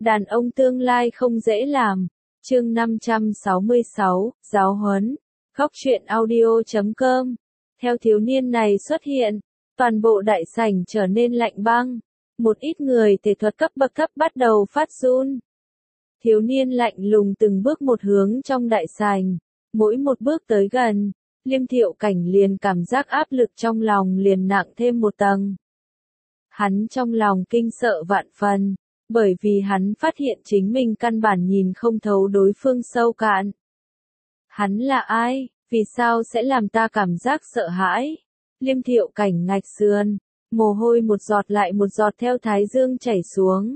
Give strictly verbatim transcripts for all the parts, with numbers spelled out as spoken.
Đàn ông tương lai không dễ làm. Chương năm trăm sáu mươi sáu, giáo huấn. Góc truyện audio chấm com. Theo thiếu niên này xuất hiện, toàn bộ đại sảnh trở nên lạnh băng. Một ít người thể thuật cấp bậc thấp bắt đầu phát run. Thiếu niên lạnh lùng từng bước một hướng trong đại sảnh. Mỗi một bước tới gần, Liêm Thiệu Cảnh liền cảm giác áp lực trong lòng liền nặng thêm một tầng. Hắn trong lòng kinh sợ vạn phần, bởi vì hắn phát hiện chính mình căn bản nhìn không thấu đối phương sâu cạn. Hắn là ai, vì sao sẽ làm ta cảm giác sợ hãi? Liêm Thiệu Cảnh ngạch sườn, mồ hôi một giọt lại một giọt theo thái dương chảy xuống.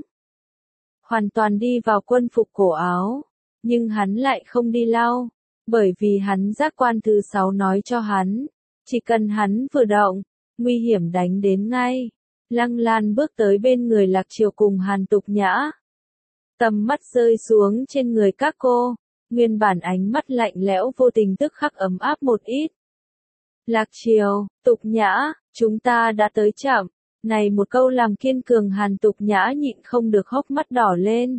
Hoàn toàn đi vào quân phục cổ áo, nhưng hắn lại không đi lau, bởi vì hắn giác quan thứ sáu nói cho hắn, chỉ cần hắn vừa động, nguy hiểm đánh đến ngay. Lăng Lan bước tới bên người Lạc Triều cùng Hàn Tục Nhã. Tầm mắt rơi xuống trên người các cô, nguyên bản ánh mắt lạnh lẽo vô tình tức khắc ấm áp một ít. Lạc Triều, Tục Nhã, chúng ta đã tới chậm. Này một câu làm kiên cường Hàn Tục Nhã nhịn không được hốc mắt đỏ lên.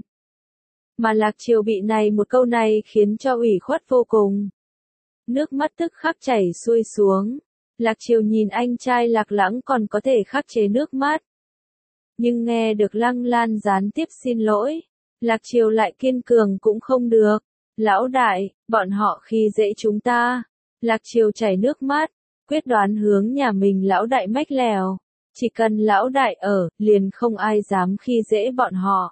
Mà Lạc Triều bị này một câu này khiến cho ủy khuất vô cùng. Nước mắt tức khắc chảy xuôi xuống. Lạc Triều nhìn anh trai Lạc Lãng còn có thể khắc chế nước mắt. Nhưng nghe được Lăng Lan gián tiếp xin lỗi, Lạc Triều lại kiên cường cũng không được. Lão đại, bọn họ khi dễ chúng ta. Lạc Triều chảy nước mắt, quyết đoán hướng nhà mình lão đại mách lèo. Chỉ cần lão đại ở, liền không ai dám khi dễ bọn họ.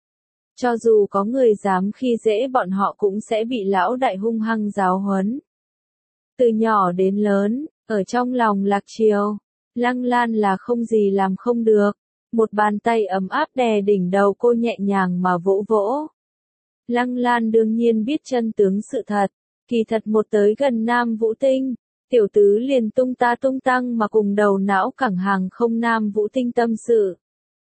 Cho dù có người dám khi dễ bọn họ cũng sẽ bị lão đại hung hăng giáo huấn. Từ nhỏ đến lớn, ở trong lòng Lạc Triều, Lăng Lan là không gì làm không được. Một bàn tay ấm áp đè đỉnh đầu cô nhẹ nhàng mà vỗ vỗ. Lăng Lan đương nhiên biết chân tướng sự thật, kỳ thật một tới gần Nam Vũ Tinh, tiểu tứ liền tung ta tung tăng mà cùng đầu não cẳng hàng không Nam Vũ Tinh tâm sự.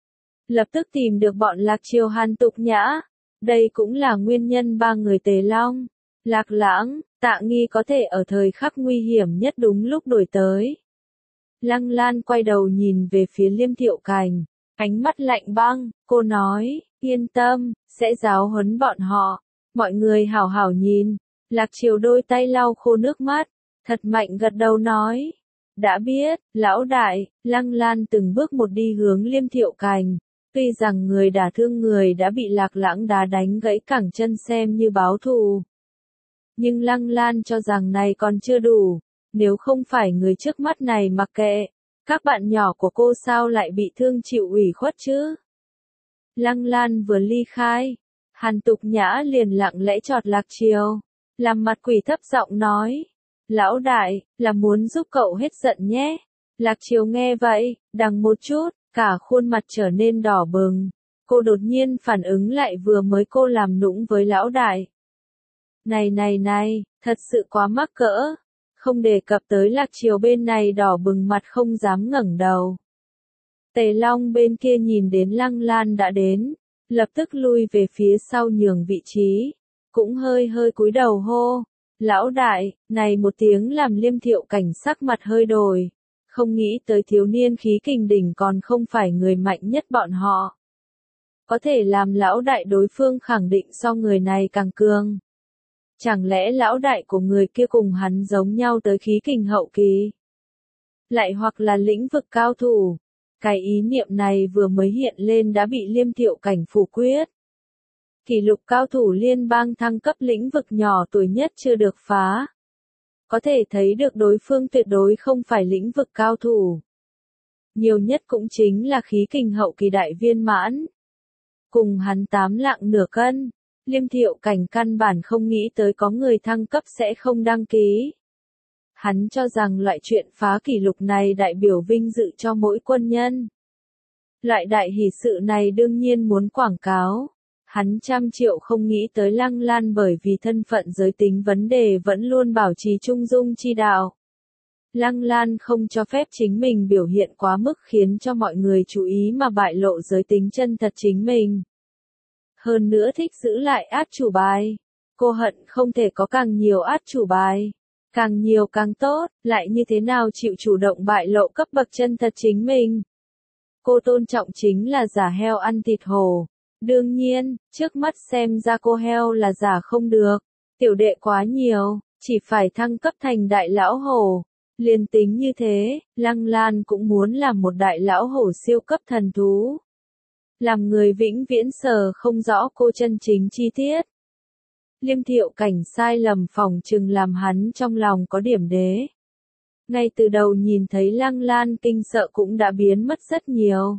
Lập tức tìm được bọn Lạc Triều Hàn Tục Nhã, đây cũng là nguyên nhân ba người Tề Long, Lạc Lãng, Tạ Nghi có thể ở thời khắc nguy hiểm nhất đúng lúc đổi tới. Lăng Lan quay đầu nhìn về phía Liêm Thiệu Cảnh, ánh mắt lạnh băng, cô nói, yên tâm, sẽ giáo huấn bọn họ, mọi người hảo hảo nhìn. Lạc Triều đôi tay lau khô nước mắt, thật mạnh gật đầu nói, đã biết, lão đại. Lăng Lan từng bước một đi hướng Liêm Thiệu Cảnh, tuy rằng người đả thương người đã bị Lạc Lãng đá đánh gãy cẳng chân xem như báo thù. Nhưng Lăng Lan cho rằng này còn chưa đủ, nếu không phải người trước mắt này mặc kệ, các bạn nhỏ của cô sao lại bị thương chịu ủy khuất chứ? Lăng Lan vừa ly khai, Hàn Tục Nhã liền lặng lẽ chọt Lạc Triều, làm mặt quỷ thấp giọng nói, lão đại, là muốn giúp cậu hết giận nhé. Lạc Triều nghe vậy, đằng một chút, cả khuôn mặt trở nên đỏ bừng, cô đột nhiên phản ứng lại vừa mới cô làm nũng với lão đại. Này này này, thật sự quá mắc cỡ, không đề cập tới Lạc Triều bên này đỏ bừng mặt không dám ngẩng đầu. Tề Long bên kia nhìn đến Lăng Lan đã đến, lập tức lui về phía sau nhường vị trí, cũng hơi hơi cúi đầu hô, lão đại. Này một tiếng làm Liêm Thiệu Cảnh sắc mặt hơi đổi, không nghĩ tới thiếu niên khí kình đỉnh còn không phải người mạnh nhất bọn họ. Có thể làm lão đại đối phương khẳng định so người này càng cường. Chẳng lẽ lão đại của người kia cùng hắn giống nhau tới khí kình hậu kỳ? Lại hoặc là lĩnh vực cao thủ? Cái ý niệm này vừa mới hiện lên đã bị Liêm Thiệu Cảnh phủ quyết. Kỷ lục cao thủ liên bang thăng cấp lĩnh vực nhỏ tuổi nhất chưa được phá. Có thể thấy được đối phương tuyệt đối không phải lĩnh vực cao thủ. Nhiều nhất cũng chính là khí kình hậu kỳ đại viên mãn. Cùng hắn tám lạng nửa cân. Liêm Thiệu Cảnh căn bản không nghĩ tới có người thăng cấp sẽ không đăng ký. Hắn cho rằng loại chuyện phá kỷ lục này đại biểu vinh dự cho mỗi quân nhân. Loại đại hỷ sự này đương nhiên muốn quảng cáo. Hắn trăm triệu không nghĩ tới Lăng Lan bởi vì thân phận giới tính vấn đề vẫn luôn bảo trì trung dung chi đạo. Lăng Lan không cho phép chính mình biểu hiện quá mức khiến cho mọi người chú ý mà bại lộ giới tính chân thật chính mình. Hơn nữa thích giữ lại át chủ bài. Cô hận không thể có càng nhiều át chủ bài. Càng nhiều càng tốt, lại như thế nào chịu chủ động bại lộ cấp bậc chân thật chính mình. Cô tôn trọng chính là giả heo ăn thịt hổ. Đương nhiên, trước mắt xem ra cô heo là giả không được. Tiểu đệ quá nhiều, chỉ phải thăng cấp thành đại lão hổ. Liền tính như thế, Lăng Lan cũng muốn làm một đại lão hổ siêu cấp thần thú. Làm người vĩnh viễn sờ không rõ cô chân chính chi tiết. Liêm Thiệu Cảnh sai lầm phòng chừng làm hắn trong lòng có điểm đế. Ngay từ đầu nhìn thấy Lăng Lan kinh sợ cũng đã biến mất rất nhiều.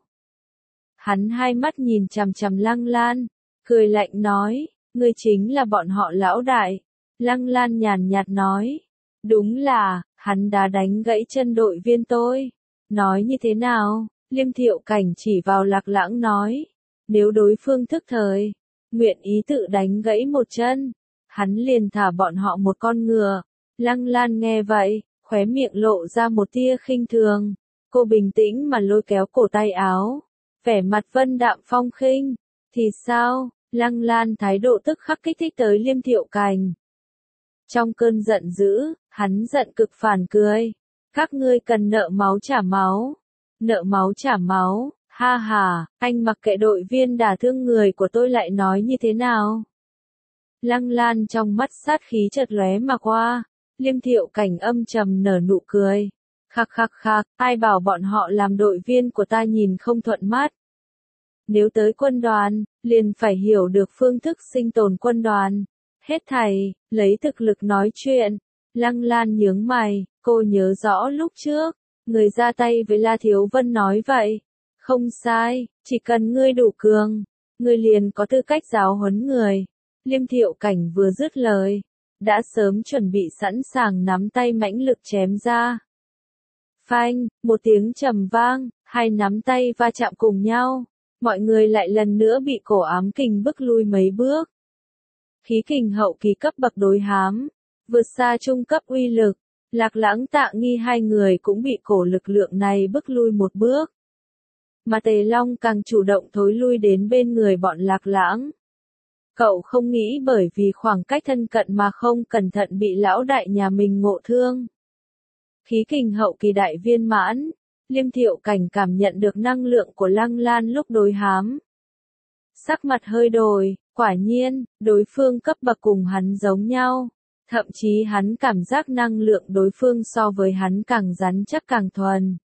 Hắn hai mắt nhìn chằm chằm Lăng Lan, cười lạnh nói, ngươi chính là bọn họ lão đại. Lăng Lan nhàn nhạt nói, đúng là, hắn đã đánh gãy chân đội viên tôi. Nói như thế nào? Liêm Thiệu Cảnh chỉ vào Lạc Lãng nói, nếu đối phương thức thời, nguyện ý tự đánh gãy một chân, hắn liền thả bọn họ một con ngựa. Lăng Lan nghe vậy, khóe miệng lộ ra một tia khinh thường, cô bình tĩnh mà lôi kéo cổ tay áo, vẻ mặt vân đạm phong khinh. Thì sao? Lăng Lan thái độ tức khắc kích thích tới Liêm Thiệu Cảnh. Trong cơn giận dữ, hắn giận cực phản cười, các ngươi cần nợ máu trả máu. Nợ máu trả máu, ha ha, anh mặc kệ đội viên đả thương người của tôi lại nói như thế nào? Lăng Lan trong mắt sát khí chợt lóe mà qua, Liêm Thiệu Cảnh âm trầm nở nụ cười. Khắc khắc khắc, ai bảo bọn họ làm đội viên của ta nhìn không thuận mắt. Nếu tới quân đoàn, liền phải hiểu được phương thức sinh tồn quân đoàn. Hết thảy, lấy thực lực nói chuyện. Lăng Lan nhướng mày, cô nhớ rõ lúc trước, người ra tay với La Thiếu Vân nói vậy. Không sai, chỉ cần ngươi đủ cường, ngươi liền có tư cách giáo huấn người. Liêm Thiệu Cảnh vừa dứt lời, đã sớm chuẩn bị sẵn sàng nắm tay mãnh lực chém ra. Phanh, một tiếng trầm vang, hai nắm tay va chạm cùng nhau, mọi người lại lần nữa bị cổ ám kình bức lui mấy bước. Khí kình hậu kỳ cấp bậc đối hám, vượt xa trung cấp uy lực, Lạc Lãng Tạ Nghi hai người cũng bị cổ lực lượng này bức lui một bước. Mà Tề Long càng chủ động thối lui đến bên người bọn Lạc Lãng. Cậu không nghĩ bởi vì khoảng cách thân cận mà không cẩn thận bị lão đại nhà mình ngộ thương. Khí kình hậu kỳ đại viên mãn, Liêm Thiệu Cảnh cảm nhận được năng lượng của Lăng Lan lúc đối hám. Sắc mặt hơi đổi, quả nhiên, đối phương cấp bậc cùng hắn giống nhau. Thậm chí hắn cảm giác năng lượng đối phương so với hắn càng rắn chắc càng thuần.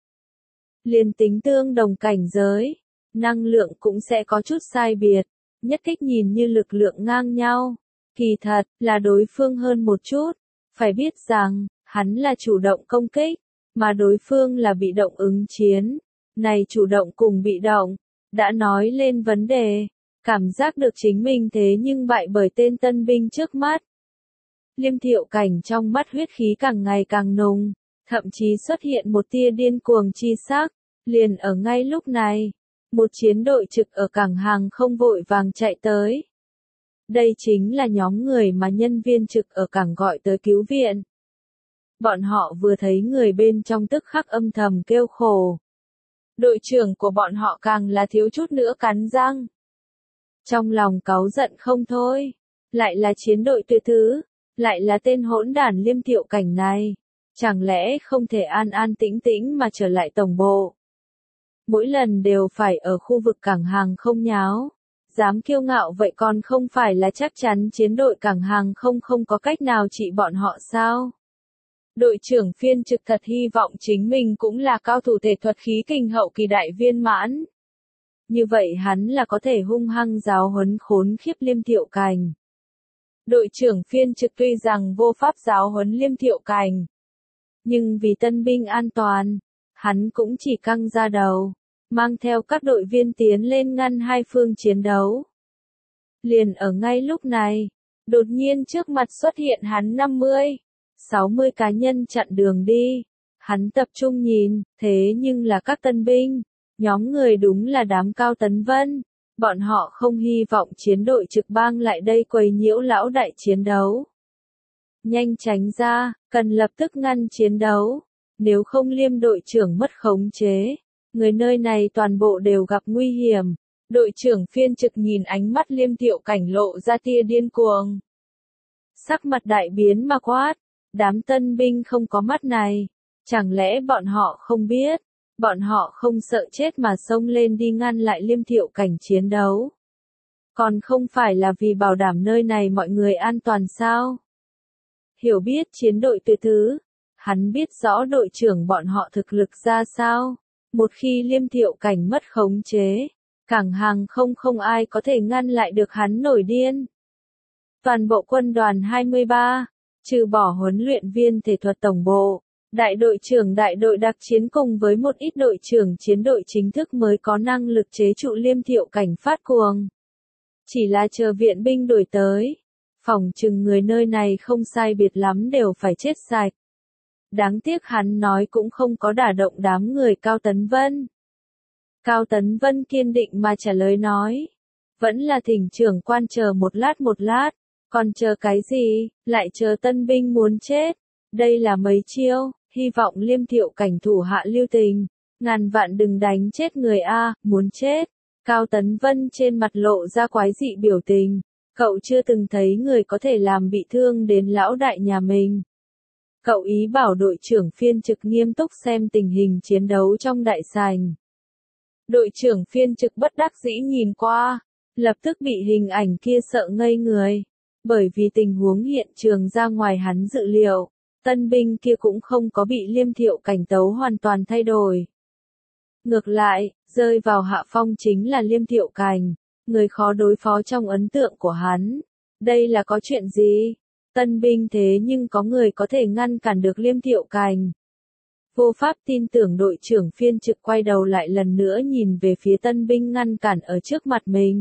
Liên tính tương đồng cảnh giới, năng lượng cũng sẽ có chút sai biệt, nhất kích nhìn như lực lượng ngang nhau. Kỳ thật, là đối phương hơn một chút. Phải biết rằng, hắn là chủ động công kích, mà đối phương là bị động ứng chiến. Này chủ động cùng bị động, đã nói lên vấn đề, cảm giác được chính mình thế nhưng bại bởi tên tân binh trước mắt. Liêm Thiệu Cảnh trong mắt huyết khí càng ngày càng nồng, thậm chí xuất hiện một tia điên cuồng chi sắc. Liền ở ngay lúc này, một chiến đội trực ở cảng hàng không vội vàng chạy tới. Đây chính là nhóm người mà nhân viên trực ở cảng gọi tới cứu viện. Bọn họ vừa thấy người bên trong tức khắc âm thầm kêu khổ. Đội trưởng của bọn họ càng là thiếu chút nữa cắn răng. Trong lòng cáu giận không thôi, lại là chiến đội tuyệt thứ, lại là tên hỗn đản Liêm Thiệu Cảnh này. Chẳng lẽ không thể an an tĩnh tĩnh mà trở lại tổng bộ? Mỗi lần đều phải ở khu vực cảng hàng không nháo. Dám kiêu ngạo vậy còn không phải là chắc chắn chiến đội cảng hàng không không có cách nào trị bọn họ sao? Đội trưởng phiên trực thật hy vọng chính mình cũng là cao thủ thể thuật khí kình hậu kỳ đại viên mãn. Như vậy hắn là có thể hung hăng giáo huấn khốn khiếp Liêm Thiệu Cảnh. Đội trưởng phiên trực tuy rằng vô pháp giáo huấn Liêm Thiệu Cảnh, nhưng vì tân binh an toàn, hắn cũng chỉ căng ra đầu, mang theo các đội viên tiến lên ngăn hai phương chiến đấu. Liền ở ngay lúc này, đột nhiên trước mặt xuất hiện hắn năm mươi, sáu mươi cá nhân chặn đường đi. Hắn tập trung nhìn, thế nhưng là các tân binh, nhóm người đúng là đám Cao Tấn Vân. Bọn họ không hy vọng chiến đội trực bang lại đây quấy nhiễu lão đại chiến đấu. Nhanh tránh ra, cần lập tức ngăn chiến đấu. Nếu không Liêm đội trưởng mất khống chế, người nơi này toàn bộ đều gặp nguy hiểm. Đội trưởng phiên trực nhìn ánh mắt Liêm Thiệu Cảnh lộ ra tia điên cuồng. Sắc mặt đại biến mà quát, đám tân binh không có mắt này, chẳng lẽ bọn họ không biết, bọn họ không sợ chết mà xông lên đi ngăn lại Liêm Thiệu Cảnh chiến đấu. Còn không phải là vì bảo đảm nơi này mọi người an toàn sao? Hiểu biết chiến đội tuyệt thứ, hắn biết rõ đội trưởng bọn họ thực lực ra sao. Một khi Liêm Thiệu Cảnh mất khống chế, cảng hàng không không ai có thể ngăn lại được hắn nổi điên. Toàn bộ quân đoàn hai mươi ba, trừ bỏ huấn luyện viên thể thuật tổng bộ, đại đội trưởng đại đội đặc chiến cùng với một ít đội trưởng chiến đội chính thức mới có năng lực chế trụ Liêm Thiệu Cảnh phát cuồng. Chỉ là chờ viện binh đuổi tới, phỏng chừng người nơi này không sai biệt lắm đều phải chết sạch. Đáng tiếc hắn nói cũng không có đả động đám người Cao Tấn Vân. Cao Tấn Vân kiên định mà trả lời nói, vẫn là thỉnh trưởng quan chờ một lát một lát, còn chờ cái gì, lại chờ tân binh muốn chết. Đây là mấy chiêu, hy vọng Liêm Thiệu Cảnh thủ hạ lưu tình, ngàn vạn đừng đánh chết người A, muốn chết. Cao Tấn Vân trên mặt lộ ra quái dị biểu tình, cậu chưa từng thấy người có thể làm bị thương đến lão đại nhà mình. Cậu ý bảo đội trưởng phiên trực nghiêm túc xem tình hình chiến đấu trong đại sảnh. Đội trưởng phiên trực bất đắc dĩ nhìn qua, lập tức bị hình ảnh kia sợ ngây người. Bởi vì tình huống hiện trường ra ngoài hắn dự liệu, tân binh kia cũng không có bị Liêm Thiệu Cảnh tấu hoàn toàn thay đổi. Ngược lại, rơi vào hạ phong chính là Liêm Thiệu Cảnh, người khó đối phó trong ấn tượng của hắn. Đây là có chuyện gì? Tân binh thế nhưng có người có thể ngăn cản được Liêm Thiệu Cảnh. Vô pháp tin tưởng đội trưởng phiên trực quay đầu lại lần nữa nhìn về phía tân binh ngăn cản ở trước mặt mình.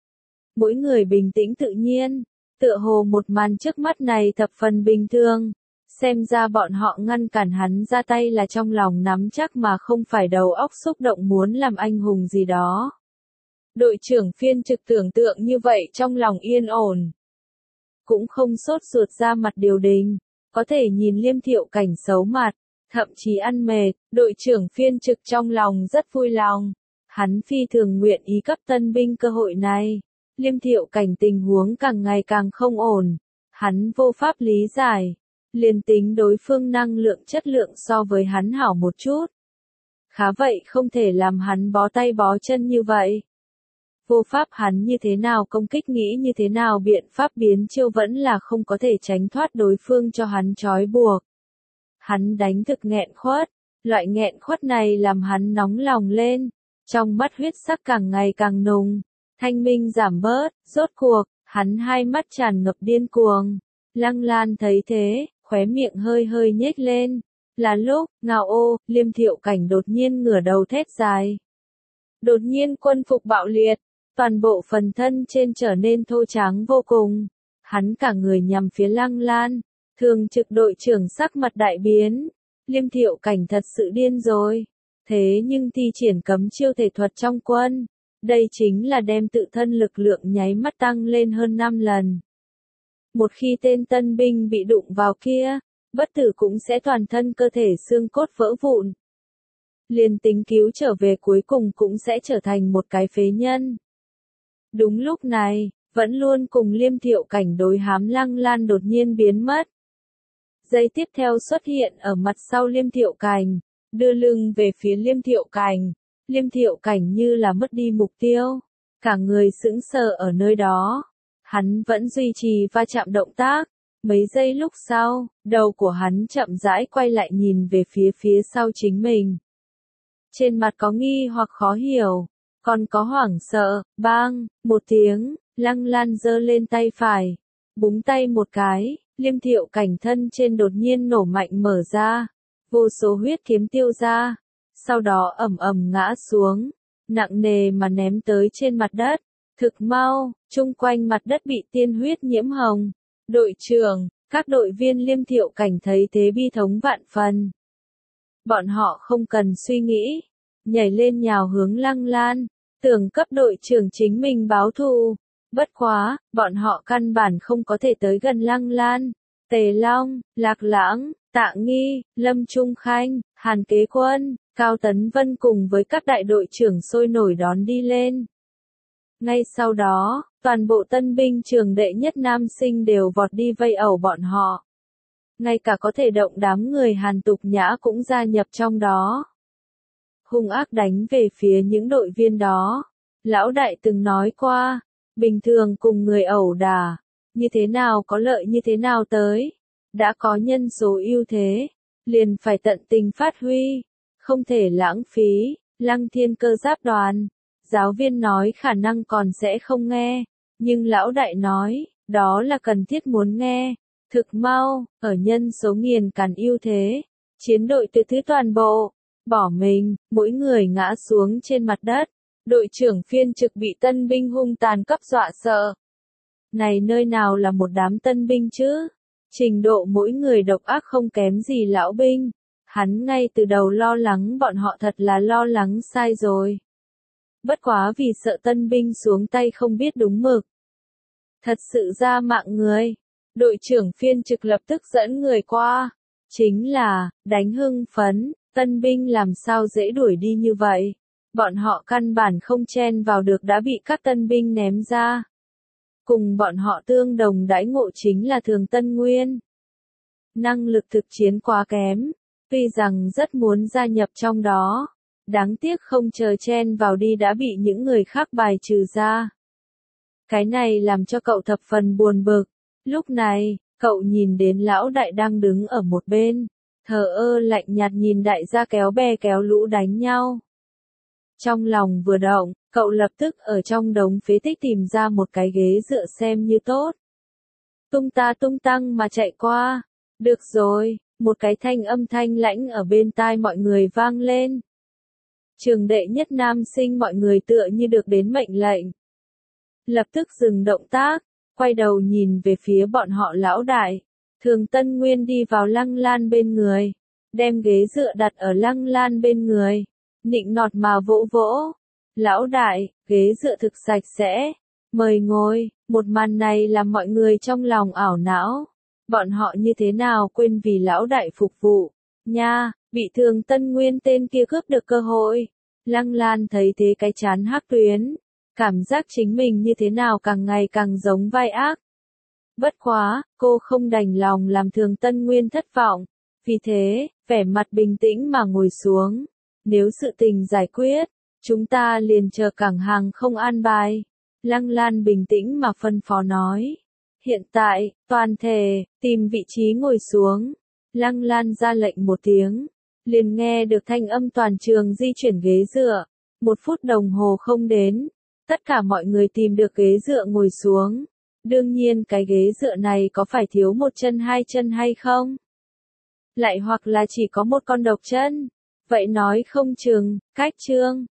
Mỗi người bình tĩnh tự nhiên, tựa hồ một màn trước mắt này thập phần bình thường. Xem ra bọn họ ngăn cản hắn ra tay là trong lòng nắm chắc mà không phải đầu óc xúc động muốn làm anh hùng gì đó. Đội trưởng phiên trực tưởng tượng như vậy trong lòng yên ổn. Cũng không sốt ruột ra mặt điều đình, có thể nhìn Liêm Thiệu Cảnh xấu mặt, thậm chí ăn mệt, đội trưởng phiên trực trong lòng rất vui lòng. Hắn phi thường nguyện ý cấp tân binh cơ hội này. Liêm Thiệu Cảnh tình huống càng ngày càng không ổn. Hắn vô pháp lý giải. Liền tính đối phương năng lượng chất lượng so với hắn hảo một chút. Khá vậy không thể làm hắn bó tay bó chân như vậy. Vô pháp hắn như thế nào công kích nghĩ như thế nào biện pháp biến chiêu vẫn là không có thể tránh thoát đối phương cho hắn trói buộc. Hắn đánh thực nghẹn khuất, loại nghẹn khuất này làm hắn nóng lòng lên, trong mắt huyết sắc càng ngày càng nùng, thanh minh giảm bớt, rốt cuộc, hắn hai mắt tràn ngập điên cuồng. Lăng Lan thấy thế, khóe miệng hơi hơi nhếch lên, là lúc, ngao ô, Liêm Thiệu Cảnh đột nhiên ngửa đầu thét dài. Đột nhiên quân phục bạo liệt, toàn bộ phần thân trên trở nên thô tráng vô cùng, hắn cả người nhằm phía Lăng Lan, thường trực đội trưởng sắc mặt đại biến, Liêm Thiệu Cảnh thật sự điên rồi, thế nhưng thi triển cấm chiêu thể thuật trong quân, đây chính là đem tự thân lực lượng nháy mắt tăng lên hơn năm lần. Một khi tên tân binh bị đụng vào kia, bất tử cũng sẽ toàn thân cơ thể xương cốt vỡ vụn. Liền tính cứu trở về cuối cùng cũng sẽ trở thành một cái phế nhân. Đúng lúc này, vẫn luôn cùng Liêm Thiệu Cảnh đối hám Lăng Lan đột nhiên biến mất. Giây tiếp theo xuất hiện ở mặt sau Liêm Thiệu Cảnh, đưa lưng về phía Liêm Thiệu Cảnh. Liêm Thiệu Cảnh như là mất đi mục tiêu, cả người sững sờ ở nơi đó. Hắn vẫn duy trì va chạm động tác. Mấy giây lúc sau, đầu của hắn chậm rãi quay lại nhìn về phía phía sau chính mình. Trên mặt có nghi hoặc khó hiểu, còn có hoảng sợ, bang, một tiếng, Lăng Lan giơ lên tay phải, búng tay một cái, Liêm Thiệu Cảnh thân trên đột nhiên nổ mạnh mở ra, vô số huyết kiếm tiêu ra, sau đó ầm ầm ngã xuống, nặng nề mà ném tới trên mặt đất. Thực mau, chung quanh mặt đất bị tiên huyết nhiễm hồng. Đội trưởng, các đội viên Liêm Thiệu Cảnh thấy thế bi thống vạn phần. Bọn họ không cần suy nghĩ, nhảy lên nhào hướng Lăng Lan, tưởng cấp đội trưởng chính mình báo thù. Bất quá, bọn họ căn bản không có thể tới gần Lăng Lan. Tề Long, Lạc Lãng, Tạ Nghi, Lâm Trung Khanh, Hàn Kế Quân, Cao Tấn Vân cùng với các đại đội trưởng sôi nổi đón đi lên. Ngay sau đó, toàn bộ tân binh trường đệ nhất nam sinh đều vọt đi vây ẩu bọn họ. Ngay cả có thể động đám người Hàn Tục Nhã cũng gia nhập trong đó. Hung ác đánh về phía những đội viên đó. Lão đại từng nói qua, Bình thường cùng người ẩu đả, như thế nào có lợi như thế nào tới. Đã có nhân số ưu thế, liền phải tận tình phát huy, không thể lãng phí. Lăng Thiên Cơ giáp đoàn, giáo viên nói khả năng còn sẽ không nghe, nhưng lão đại nói, đó là cần thiết muốn nghe. Thực mau, ở nhân số nghiền càn ưu thế, chiến đội từ thứ toàn bộ, bỏ mình, mỗi người ngã xuống trên mặt đất. Đội trưởng phiên trực bị tân binh hung tàn cấp dọa sợ. Này nơi nào là một đám tân binh chứ? Trình độ mỗi người độc ác không kém gì lão binh. Hắn ngay từ đầu lo lắng bọn họ thật là lo lắng sai rồi. Bất quá vì sợ tân binh xuống tay không biết đúng mực. Thật sự ra mạng người. Đội trưởng phiên trực lập tức dẫn người qua. Chính là, đánh hưng phấn, tân binh làm sao dễ đuổi đi như vậy. Bọn họ căn bản không chen vào được đã bị các tân binh ném ra. Cùng bọn họ tương đồng đãi ngộ chính là Thường Tân Nguyên. Năng lực thực chiến quá kém, tuy rằng rất muốn gia nhập trong đó. Đáng tiếc không chờ chen vào đi đã bị những người khác bài trừ ra. Cái này làm cho cậu thập phần buồn bực. Lúc này, cậu nhìn đến lão đại đang đứng ở một bên, thờ ơ lạnh nhạt nhìn đại gia kéo bè kéo lũ đánh nhau. Trong lòng vừa động, cậu lập tức ở trong đống phế tích tìm ra một cái ghế dựa xem như tốt. Tung ta tung tăng mà chạy qua. Được rồi, một cái thanh âm thanh lãnh ở bên tai mọi người vang lên. Trường đệ nhất nam sinh mọi người tựa như được đến mệnh lệnh. Lập tức dừng động tác, quay đầu nhìn về phía bọn họ lão đại. Thường Tân Nguyên đi vào Lăng Lan bên người, đem ghế dựa đặt ở Lăng Lan bên người. Nịnh nọt mà vỗ vỗ. Lão đại, ghế dựa thực sạch sẽ. Mời ngồi. Một màn này làm mọi người trong lòng ảo não. Bọn họ như thế nào quên vì lão đại phục vụ. Nha, bị Thường Tân Nguyên tên kia cướp được cơ hội. Lăng Lan thấy thế cái chán hắc tuyến. Cảm giác chính mình như thế nào càng ngày càng giống vai ác. Bất quá, cô không đành lòng làm Thường Tân Nguyên thất vọng. Vì thế, vẻ mặt bình tĩnh mà ngồi xuống. Nếu sự tình giải quyết, chúng ta liền chờ cảng hàng không an bài. Lăng Lan bình tĩnh mà phân phó nói. Hiện tại, toàn thể, tìm vị trí ngồi xuống. Lăng Lan ra lệnh một tiếng. Liền nghe được thanh âm toàn trường di chuyển ghế dựa. Một phút đồng hồ không đến. Tất cả mọi người tìm được ghế dựa ngồi xuống. Đương nhiên cái ghế dựa này có phải thiếu một chân hai chân hay không? Lại hoặc là chỉ có một con độc chân? Vậy nói không chừng, cách chương.